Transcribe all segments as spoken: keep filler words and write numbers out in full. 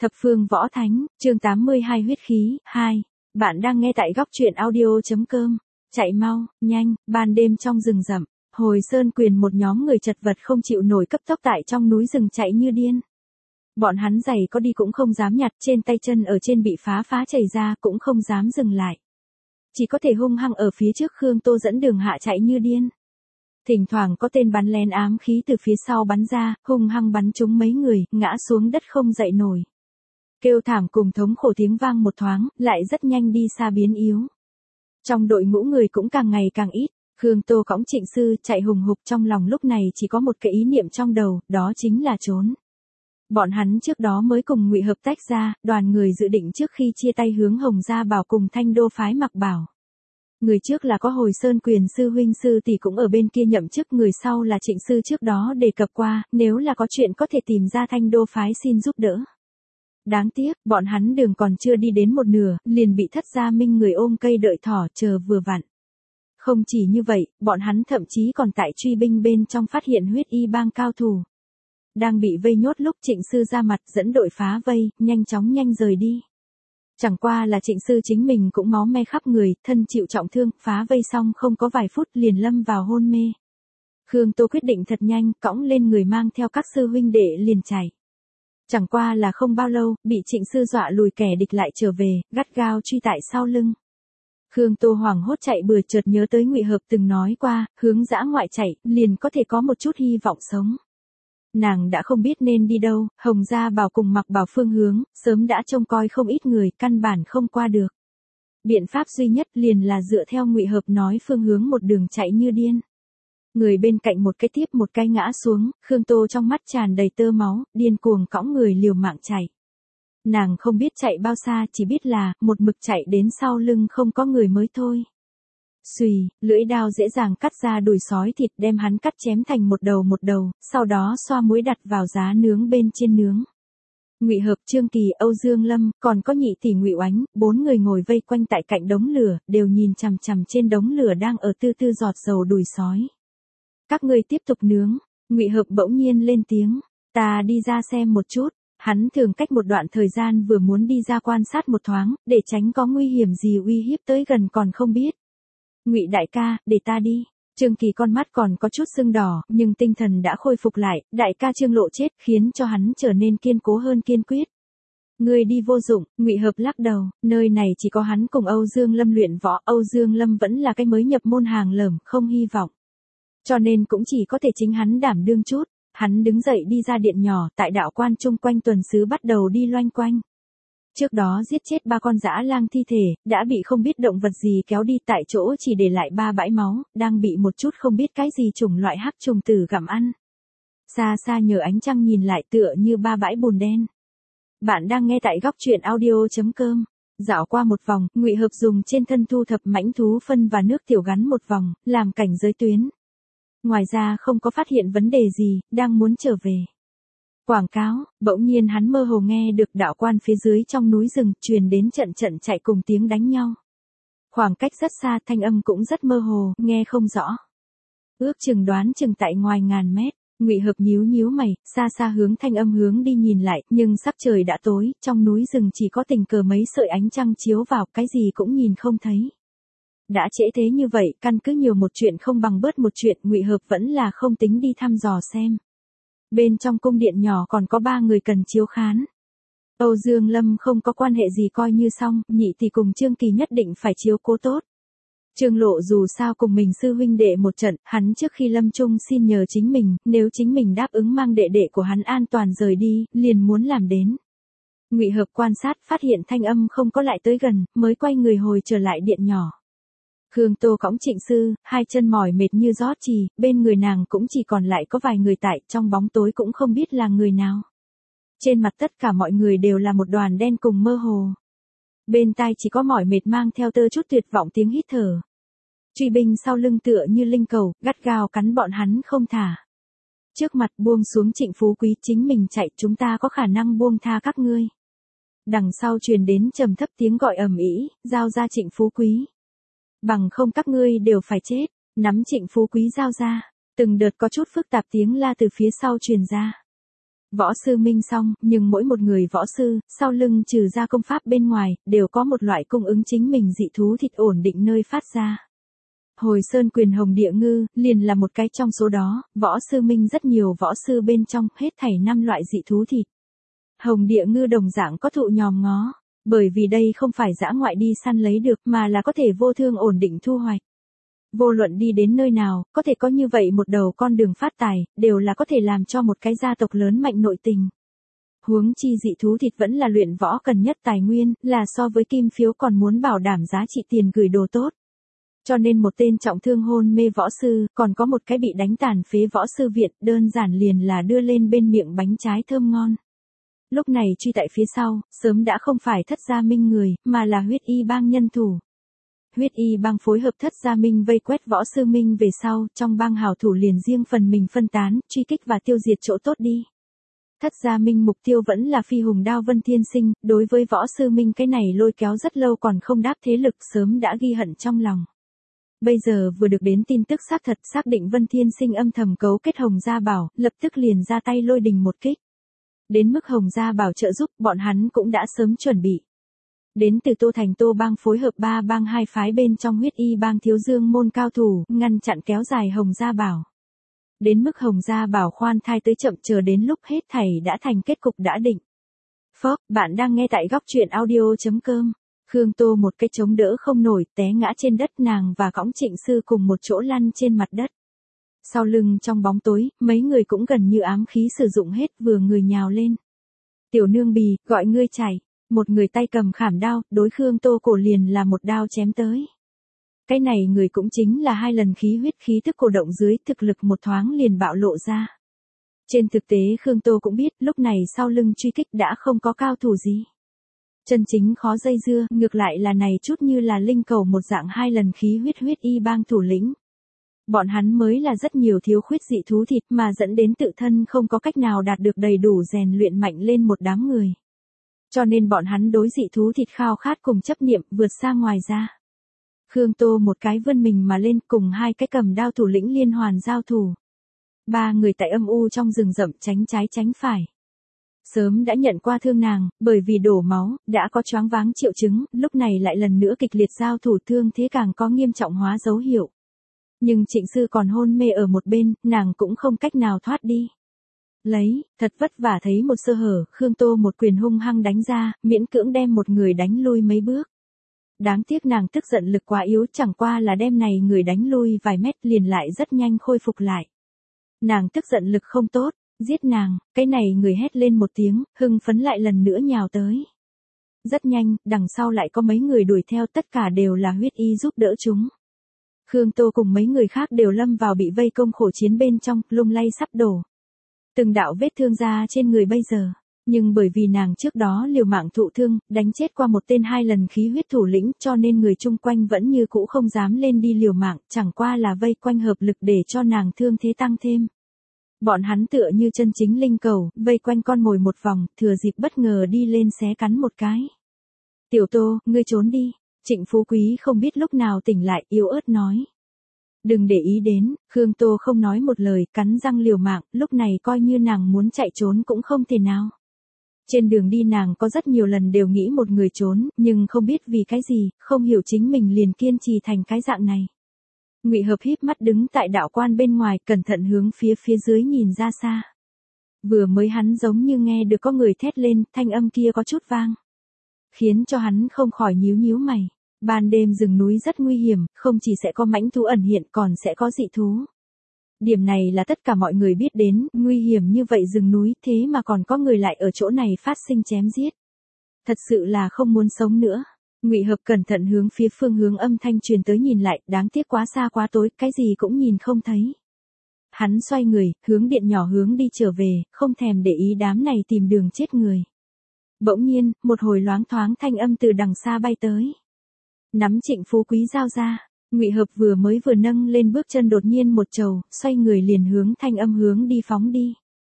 Thập phương võ thánh, chương tám mươi hai huyết khí, hai. Bạn đang nghe tại góc truyện audio.com. Chạy mau, nhanh, ban đêm trong rừng rậm, Hồi Sơn Quyền một nhóm người chật vật không chịu nổi cấp tốc tại trong núi rừng chạy như điên. Bọn hắn giày có đi cũng không dám nhặt, trên tay chân ở trên bị phá phá chảy ra cũng không dám dừng lại. Chỉ có thể hung hăng ở phía trước Khương Tô dẫn đường hạ chạy như điên. Thỉnh thoảng có tên bắn lén ám khí từ phía sau bắn ra, hung hăng bắn trúng mấy người, ngã xuống đất không dậy nổi. Kêu thảm cùng thống khổ tiếng vang một thoáng, lại rất nhanh đi xa biến yếu. Trong đội ngũ người cũng càng ngày càng ít, Khương Tô cõng Trịnh Sư chạy hùng hục, trong lòng lúc này chỉ có một cái ý niệm trong đầu, đó chính là trốn. Bọn hắn trước đó mới cùng Ngụy Hợp tách ra, đoàn người dự định trước khi chia tay hướng Hồng Gia Bảo cùng Thanh Đô phái Mặc Bảo. Người trước là có Hồi Sơn Quyền sư huynh sư tỷ cũng ở bên kia nhậm chức, người sau là Trịnh Sư trước đó đề cập qua, nếu là có chuyện có thể tìm ra Thanh Đô phái xin giúp đỡ. Đáng tiếc, bọn hắn đường còn chưa đi đến một nửa, liền bị Thất Gia Minh người ôm cây đợi thỏ chờ vừa vặn. Không chỉ như vậy, bọn hắn thậm chí còn tại truy binh bên trong phát hiện huyết y bang cao thủ. Đang bị vây nhốt lúc Trịnh Sư ra mặt dẫn đội phá vây, nhanh chóng nhanh rời đi. Chẳng qua là Trịnh Sư chính mình cũng máu me khắp người, thân chịu trọng thương, phá vây xong không có vài phút liền lâm vào hôn mê. Khương Tô quyết định thật nhanh, cõng lên người mang theo các sư huynh đệ liền chạy. Chẳng qua là không bao lâu, bị Trịnh Sư dọa lùi kẻ địch lại trở về, gắt gao truy tại sau lưng. Khương Tô hoảng hốt chạy bừa, chợt nhớ tới Ngụy Hợp từng nói qua, hướng dã ngoại chạy, liền có thể có một chút hy vọng sống. Nàng đã không biết nên đi đâu, Hồng Gia Bảo cùng Mặc Bảo phương hướng, sớm đã trông coi không ít người, căn bản không qua được. Biện pháp duy nhất liền là dựa theo Ngụy Hợp nói phương hướng một đường chạy như điên. Người bên cạnh một cái tiếp một cái ngã xuống, Khương Tô trong mắt tràn đầy tơ máu, điên cuồng cõng người liều mạng chạy. Nàng không biết chạy bao xa, chỉ biết là, một mực chạy đến sau lưng không có người mới thôi. Xùy, lưỡi đao dễ dàng cắt ra đùi sói thịt, đem hắn cắt chém thành một đầu một đầu, sau đó xoa muối đặt vào giá nướng bên trên nướng. Ngụy Hợp, Trương Kỳ, Âu Dương Lâm, còn có nhị tỷ Ngụy Oánh, bốn người ngồi vây quanh tại cạnh đống lửa, đều nhìn chằm chằm trên đống lửa đang ở tư tư giọt dầu đùi sói. Các ngươi tiếp tục nướng. Ngụy Hợp bỗng nhiên lên tiếng, ta đi ra xem một chút. Hắn thường cách một đoạn thời gian vừa muốn đi ra quan sát một thoáng, để tránh có nguy hiểm gì uy hiếp tới gần còn không biết. Ngụy đại ca, để ta đi. Trương Kỳ con mắt còn có chút sưng đỏ, nhưng tinh thần đã khôi phục lại, đại ca Trương Lộ chết khiến cho hắn trở nên kiên cố hơn kiên quyết. Ngươi đi vô dụng, Ngụy Hợp lắc đầu, nơi này chỉ có hắn cùng Âu Dương Lâm luyện võ, Âu Dương Lâm vẫn là cái mới nhập môn hàng lởm, không hy vọng. Cho nên cũng chỉ có thể chính hắn đảm đương chút. Hắn đứng dậy đi ra điện nhỏ, tại đạo quan chung quanh tuần sứ bắt đầu đi loanh quanh. Trước đó giết chết ba con dã lang thi thể, đã bị không biết động vật gì kéo đi, tại chỗ chỉ để lại ba bãi máu, đang bị một chút không biết cái gì chủng loại hắc trùng tử gặm ăn. Xa xa nhờ ánh trăng nhìn lại tựa như ba bãi bùn đen. Bạn đang nghe tại góc truyện audio.com. Dạo qua một vòng, Ngụy Hợp dùng trên thân thu thập mãnh thú phân và nước tiểu gắn một vòng, làm cảnh giới tuyến. Ngoài ra không có phát hiện vấn đề gì, đang muốn trở về. Quảng cáo, bỗng nhiên hắn mơ hồ nghe được đạo quan phía dưới trong núi rừng truyền đến trận trận chạy cùng tiếng đánh nhau. Khoảng cách rất xa, thanh âm cũng rất mơ hồ, nghe không rõ. Ước chừng đoán chừng tại ngoài ngàn mét, Ngụy Hợp nhíu nhíu mày, xa xa hướng thanh âm hướng đi nhìn lại, nhưng sắc trời đã tối, trong núi rừng chỉ có tình cờ mấy sợi ánh trăng chiếu vào, cái gì cũng nhìn không thấy. Đã trễ thế như vậy, căn cứ nhiều một chuyện không bằng bớt một chuyện, Ngụy Hợp vẫn là không tính đi thăm dò xem. Bên trong cung điện nhỏ còn có ba người cần chiếu khán. Âu Dương Lâm không có quan hệ gì coi như xong, nhị tỷ cùng Trương Kỳ nhất định phải chiếu cố tốt. Trương Lộ dù sao cùng mình sư huynh đệ một trận, hắn trước khi lâm chung xin nhờ chính mình, nếu chính mình đáp ứng mang đệ đệ của hắn an toàn rời đi, liền muốn làm đến. Ngụy Hợp quan sát phát hiện thanh âm không có lại tới gần, mới quay người hồi trở lại điện nhỏ. Khương Tô cõng Trịnh Sư, hai chân mỏi mệt như rót trì, bên người nàng cũng chỉ còn lại có vài người tại, trong bóng tối cũng không biết là người nào. Trên mặt tất cả mọi người đều là một đoàn đen cùng mơ hồ. Bên tai chỉ có mỏi mệt mang theo tơ chút tuyệt vọng tiếng hít thở. Truy binh sau lưng tựa như linh cầu, gắt gao cắn bọn hắn không thả. Trước mặt buông xuống Trịnh Phú Quý, chính mình chạy, chúng ta có khả năng buông tha các ngươi. Đằng sau truyền đến trầm thấp tiếng gọi ầm ĩ, giao ra Trịnh Phú Quý. Bằng không các ngươi đều phải chết, nắm Trịnh Phú Quý giao ra, từng đợt có chút phức tạp tiếng la từ phía sau truyền ra. Võ sư minh xong, nhưng mỗi một người võ sư, sau lưng trừ ra công pháp bên ngoài, đều có một loại cung ứng chính mình dị thú thịt ổn định nơi phát ra. Hồi Sơn Quyền Hồng Địa Ngư, liền là một cái trong số đó, võ sư minh rất nhiều võ sư bên trong, hết thảy năm loại dị thú thịt. Hồng Địa Ngư đồng dạng có thụ nhòm ngó, bởi vì đây không phải dã ngoại đi săn lấy được mà là có thể vô thương ổn định thu hoạch. Vô luận đi đến nơi nào, có thể có như vậy một đầu con đường phát tài, đều là có thể làm cho một cái gia tộc lớn mạnh nội tình. Huống chi dị thú thịt vẫn là luyện võ cần nhất tài nguyên, là so với kim phiếu còn muốn bảo đảm giá trị tiền gửi đồ tốt. Cho nên một tên trọng thương hôn mê võ sư, còn có một cái bị đánh tàn phế võ sư viện, đơn giản liền là đưa lên bên miệng bánh trái thơm ngon. Lúc này truy tại phía sau, sớm đã không phải Thất Gia Minh người, mà là Huyết Y bang nhân thủ. Huyết Y bang phối hợp Thất Gia Minh vây quét võ sư Minh về sau, trong bang hào thủ liền riêng phần mình phân tán, truy kích và tiêu diệt chỗ tốt đi. Thất Gia Minh mục tiêu vẫn là Phi Hùng Đao Vân Thiên Sinh, đối với võ sư Minh cái này lôi kéo rất lâu còn không đáp thế lực sớm đã ghi hận trong lòng. Bây giờ vừa được đến tin tức xác thật xác định Vân Thiên Sinh âm thầm cấu kết Hồng Gia Bảo, lập tức liền ra tay lôi đình một kích. Đến mức Hồng Gia Bảo trợ giúp, bọn hắn cũng đã sớm chuẩn bị. Đến từ Tô Thành Tô bang phối hợp ba bang hai phái bên trong Huyết Y bang thiếu dương môn cao thủ, ngăn chặn kéo dài Hồng Gia Bảo. Đến mức Hồng Gia Bảo khoan thai tới chậm chờ đến lúc hết thảy đã thành kết cục đã định. Phốc, bạn đang nghe tại góc truyện audio chấm com. Khương Tô một cái chống đỡ không nổi, té ngã trên đất, nàng và cõng Trịnh Sư cùng một chỗ lăn trên mặt đất. Sau lưng trong bóng tối, mấy người cũng gần như ám khí sử dụng hết, vừa người nhào lên. Tiểu nương bì, gọi ngươi chạy. Một người tay cầm khảm đao, đối Khương Tô cổ liền là một đao chém tới. Cái này người cũng chính là hai lần khí huyết khí tức cổ động dưới, thực lực một thoáng liền bạo lộ ra. Trên thực tế Khương Tô cũng biết, lúc này sau lưng truy kích đã không có cao thủ gì. Chân chính khó dây dưa, ngược lại là này chút như là linh cầu một dạng hai lần khí huyết huyết y bang thủ lĩnh. Bọn hắn mới là rất nhiều thiếu khuyết dị thú thịt mà dẫn đến tự thân không có cách nào đạt được đầy đủ rèn luyện mạnh lên một đám người. Cho nên bọn hắn đối dị thú thịt khao khát cùng chấp niệm vượt xa ngoài ra. Khương Tô một cái vươn mình mà lên cùng hai cái cầm đao thủ lĩnh liên hoàn giao thủ. Ba người tại âm u trong rừng rậm tránh trái tránh phải. Sớm đã nhận qua thương nàng, bởi vì đổ máu, đã có choáng váng triệu chứng, lúc này lại lần nữa kịch liệt giao thủ thương thế càng có nghiêm trọng hóa dấu hiệu. Nhưng Trịnh Sư còn hôn mê ở một bên, nàng cũng không cách nào thoát đi. Lấy, thật vất vả thấy một sơ hở, Khương Tô một quyền hung hăng đánh ra, miễn cưỡng đem một người đánh lui mấy bước. Đáng tiếc nàng tức giận lực quá yếu, chẳng qua là đem này người đánh lui vài mét liền lại rất nhanh khôi phục lại. Nàng tức giận lực không tốt, giết nàng, cái này người hét lên một tiếng, hưng phấn lại lần nữa nhào tới. Rất nhanh, đằng sau lại có mấy người đuổi theo, tất cả đều là huyết y giúp đỡ chúng. Khương Tô cùng mấy người khác đều lâm vào bị vây công khổ chiến bên trong, lung lay sắp đổ. Từng đạo vết thương ra trên người bây giờ, nhưng bởi vì nàng trước đó liều mạng thụ thương, đánh chết qua một tên hai lần khí huyết thủ lĩnh, cho nên người chung quanh vẫn như cũ không dám lên đi liều mạng, chẳng qua là vây quanh hợp lực để cho nàng thương thế tăng thêm. Bọn hắn tựa như chân chính linh cầu, vây quanh con mồi một vòng, thừa dịp bất ngờ đi lên xé cắn một cái. Tiểu Tô, ngươi trốn đi. Trịnh Phú Quý không biết lúc nào tỉnh lại, yếu ớt nói. Đừng để ý đến, Khương Tô không nói một lời, cắn răng liều mạng, lúc này coi như nàng muốn chạy trốn cũng không thể nào. Trên đường đi nàng có rất nhiều lần đều nghĩ một người trốn, nhưng không biết vì cái gì, không hiểu chính mình liền kiên trì thành cái dạng này. Ngụy Hợp híp mắt đứng tại đạo quan bên ngoài, cẩn thận hướng phía phía dưới nhìn ra xa. Vừa mới hắn giống như nghe được có người thét lên, thanh âm kia có chút vang. Khiến cho hắn không khỏi nhíu nhíu mày. Ban đêm rừng núi rất nguy hiểm, không chỉ sẽ có mãnh thú ẩn hiện còn sẽ có dị thú. Điểm này là tất cả mọi người biết đến, nguy hiểm như vậy rừng núi, thế mà còn có người lại ở chỗ này phát sinh chém giết. Thật sự là không muốn sống nữa. Ngụy Hợp cẩn thận hướng phía phương hướng âm thanh truyền tới nhìn lại, đáng tiếc quá xa quá tối, cái gì cũng nhìn không thấy. Hắn xoay người, hướng điện nhỏ hướng đi trở về, không thèm để ý đám này tìm đường chết người. Bỗng nhiên, một hồi loáng thoáng thanh âm từ đằng xa bay tới. Nắm Trịnh Phú Quý giao ra, Ngụy Hợp vừa mới vừa nâng lên bước chân đột nhiên một trầu, xoay người liền hướng thanh âm hướng đi phóng đi.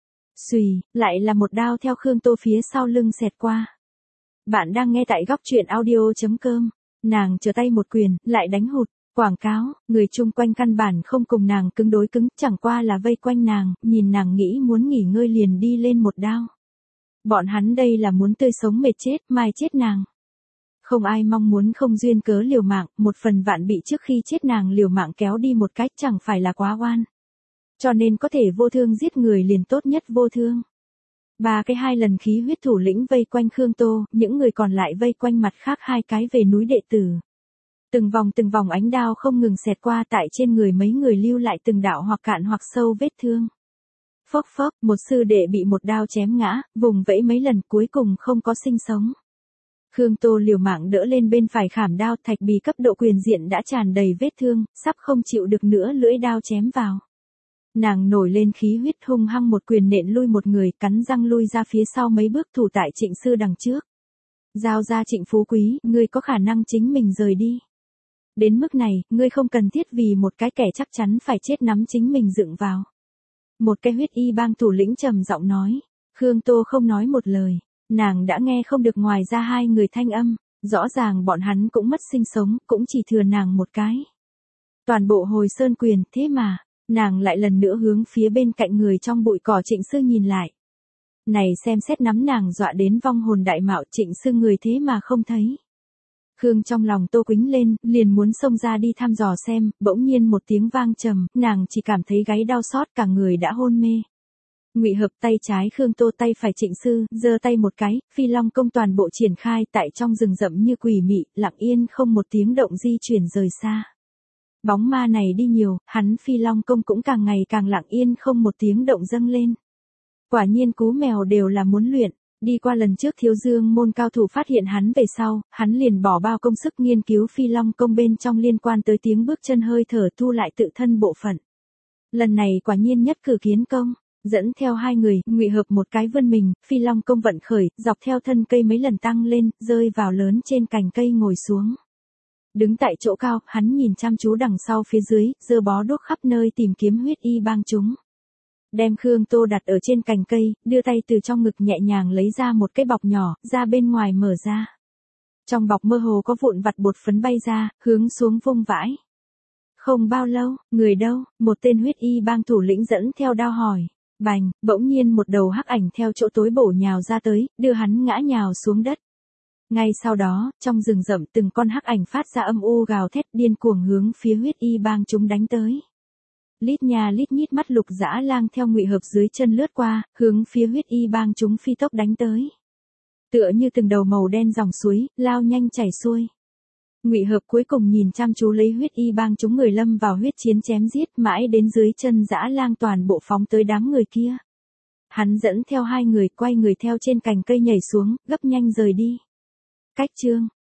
Xùy, lại là một đao theo Khương Tô phía sau lưng xẹt qua. Bạn đang nghe tại góc truyện audio chấm com. Nàng trở tay một quyền, lại đánh hụt. Quảng cáo, người chung quanh căn bản không cùng nàng cứng đối cứng, chẳng qua là vây quanh nàng, nhìn nàng nghĩ muốn nghỉ ngơi liền đi lên một đao. Bọn hắn đây là muốn tươi sống mệt chết, mai chết nàng. Không ai mong muốn không duyên cớ liều mạng, một phần vạn bị trước khi chết nàng liều mạng kéo đi một cách chẳng phải là quá oan. Cho nên có thể vô thương giết người liền tốt nhất vô thương. Ba cái hai lần khí huyết thủ lĩnh vây quanh Khương Tô, những người còn lại vây quanh mặt khác hai cái về núi đệ tử. Từng vòng từng vòng ánh đao không ngừng xẹt qua tại trên người mấy người lưu lại từng đạo hoặc cạn hoặc sâu vết thương. Phốc phốc, một sư đệ bị một đao chém ngã, vùng vẫy mấy lần cuối cùng không có sinh sống. Khương Tô liều mạng đỡ lên bên phải khảm đao, thạch bì cấp độ quyền diện đã tràn đầy vết thương, sắp không chịu được nữa lưỡi đao chém vào. Nàng nổi lên khí huyết hung hăng một quyền nện lui một người, cắn răng lui ra phía sau mấy bước thủ tại Trịnh sư đằng trước. Giao ra Trịnh Phú Quý, ngươi có khả năng chính mình rời đi. Đến mức này, ngươi không cần thiết vì một cái kẻ chắc chắn phải chết nắm chính mình dựng vào. Một cái huyết y bang thủ lĩnh trầm giọng nói. Khương Tô không nói một lời. Nàng đã nghe không được ngoài ra hai người thanh âm. Rõ ràng bọn hắn cũng mất sinh sống, cũng chỉ thừa nàng một cái. Toàn bộ Hồi Sơn Quyền, thế mà, nàng lại lần nữa hướng phía bên cạnh người trong bụi cỏ Trịnh sư nhìn lại. Này xem xét nắm nàng dọa đến vong hồn đại mạo, Trịnh sư người thế mà không thấy. Khương trong lòng Tô quĩnh lên, liền muốn xông ra đi thăm dò xem, bỗng nhiên một tiếng vang trầm, nàng chỉ cảm thấy gáy đau xót, cả người đã hôn mê. Ngụy Hợp tay trái Khương Tô tay phải Trịnh sư, giơ tay một cái, Phi Long công toàn bộ triển khai tại trong rừng rậm như quỷ mị, lặng yên không một tiếng động di chuyển rời xa. Bóng ma này đi nhiều, hắn Phi Long công cũng càng ngày càng lặng yên không một tiếng động dâng lên. Quả nhiên cú mèo đều là muốn luyện. Đi qua lần trước Thiếu Dương môn cao thủ phát hiện hắn về sau, hắn liền bỏ bao công sức nghiên cứu Phi Long công bên trong liên quan tới tiếng bước chân hơi thở thu lại tự thân bộ phận. Lần này quả nhiên nhất cử kiến công, dẫn theo hai người, Ngụy Hợp một cái vươn mình, Phi Long công vận khởi, dọc theo thân cây mấy lần tăng lên, rơi vào lớn trên cành cây ngồi xuống. Đứng tại chỗ cao, hắn nhìn chăm chú đằng sau phía dưới, giơ bó đuốc khắp nơi tìm kiếm huyết y bang chúng. Đem Khương Tô đặt ở trên cành cây, đưa tay từ trong ngực nhẹ nhàng lấy ra một cái bọc nhỏ, ra bên ngoài mở ra. Trong bọc mơ hồ có vụn vặt bột phấn bay ra, hướng xuống vung vãi. Không bao lâu, người đâu, một tên huyết y bang thủ lĩnh dẫn theo đao hỏi. Bành, bỗng nhiên một đầu hắc ảnh theo chỗ tối bổ nhào ra tới, đưa hắn ngã nhào xuống đất. Ngay sau đó, trong rừng rậm từng con hắc ảnh phát ra âm u gào thét điên cuồng hướng phía huyết y bang chúng đánh tới. Lít nhà lít nhít mắt lục dã lang theo Ngụy Hợp dưới chân lướt qua, hướng phía huyết y bang chúng phi tốc đánh tới. Tựa như từng đầu màu đen dòng suối, lao nhanh chảy xuôi. Ngụy Hợp cuối cùng nhìn chăm chú lấy huyết y bang chúng người lâm vào huyết chiến chém giết mãi đến dưới chân dã lang toàn bộ phóng tới đám người kia. Hắn dẫn theo hai người quay người theo trên cành cây nhảy xuống, gấp nhanh rời đi. Cách chương